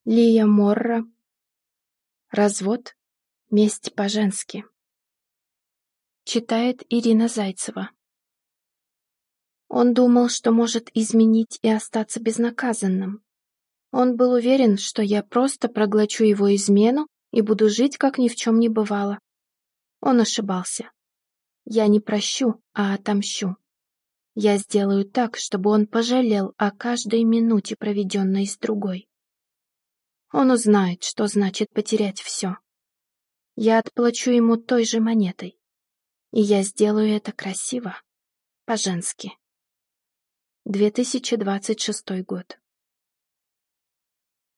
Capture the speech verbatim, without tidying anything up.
Лия Морра. Развод. Месть по-женски. Читает Ирина Зайцева. Он думал, что может изменить и остаться безнаказанным. Он был уверен, что я просто проглочу его измену и буду жить, как ни в чем не бывало. Он ошибался. Я не прощу, а отомщу. Я сделаю так, чтобы он пожалел о каждой минуте, проведенной с другой. Он узнает, что значит потерять все. Я отплачу ему той же монетой. И я сделаю это красиво, по-женски. две тысячи двадцать шестой год.